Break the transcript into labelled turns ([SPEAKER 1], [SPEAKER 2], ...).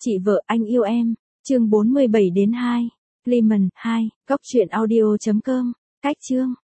[SPEAKER 1] Chị vợ anh yêu em, chương 47 đến 2. Clement 2, cốc truyện audio.com, cách chương.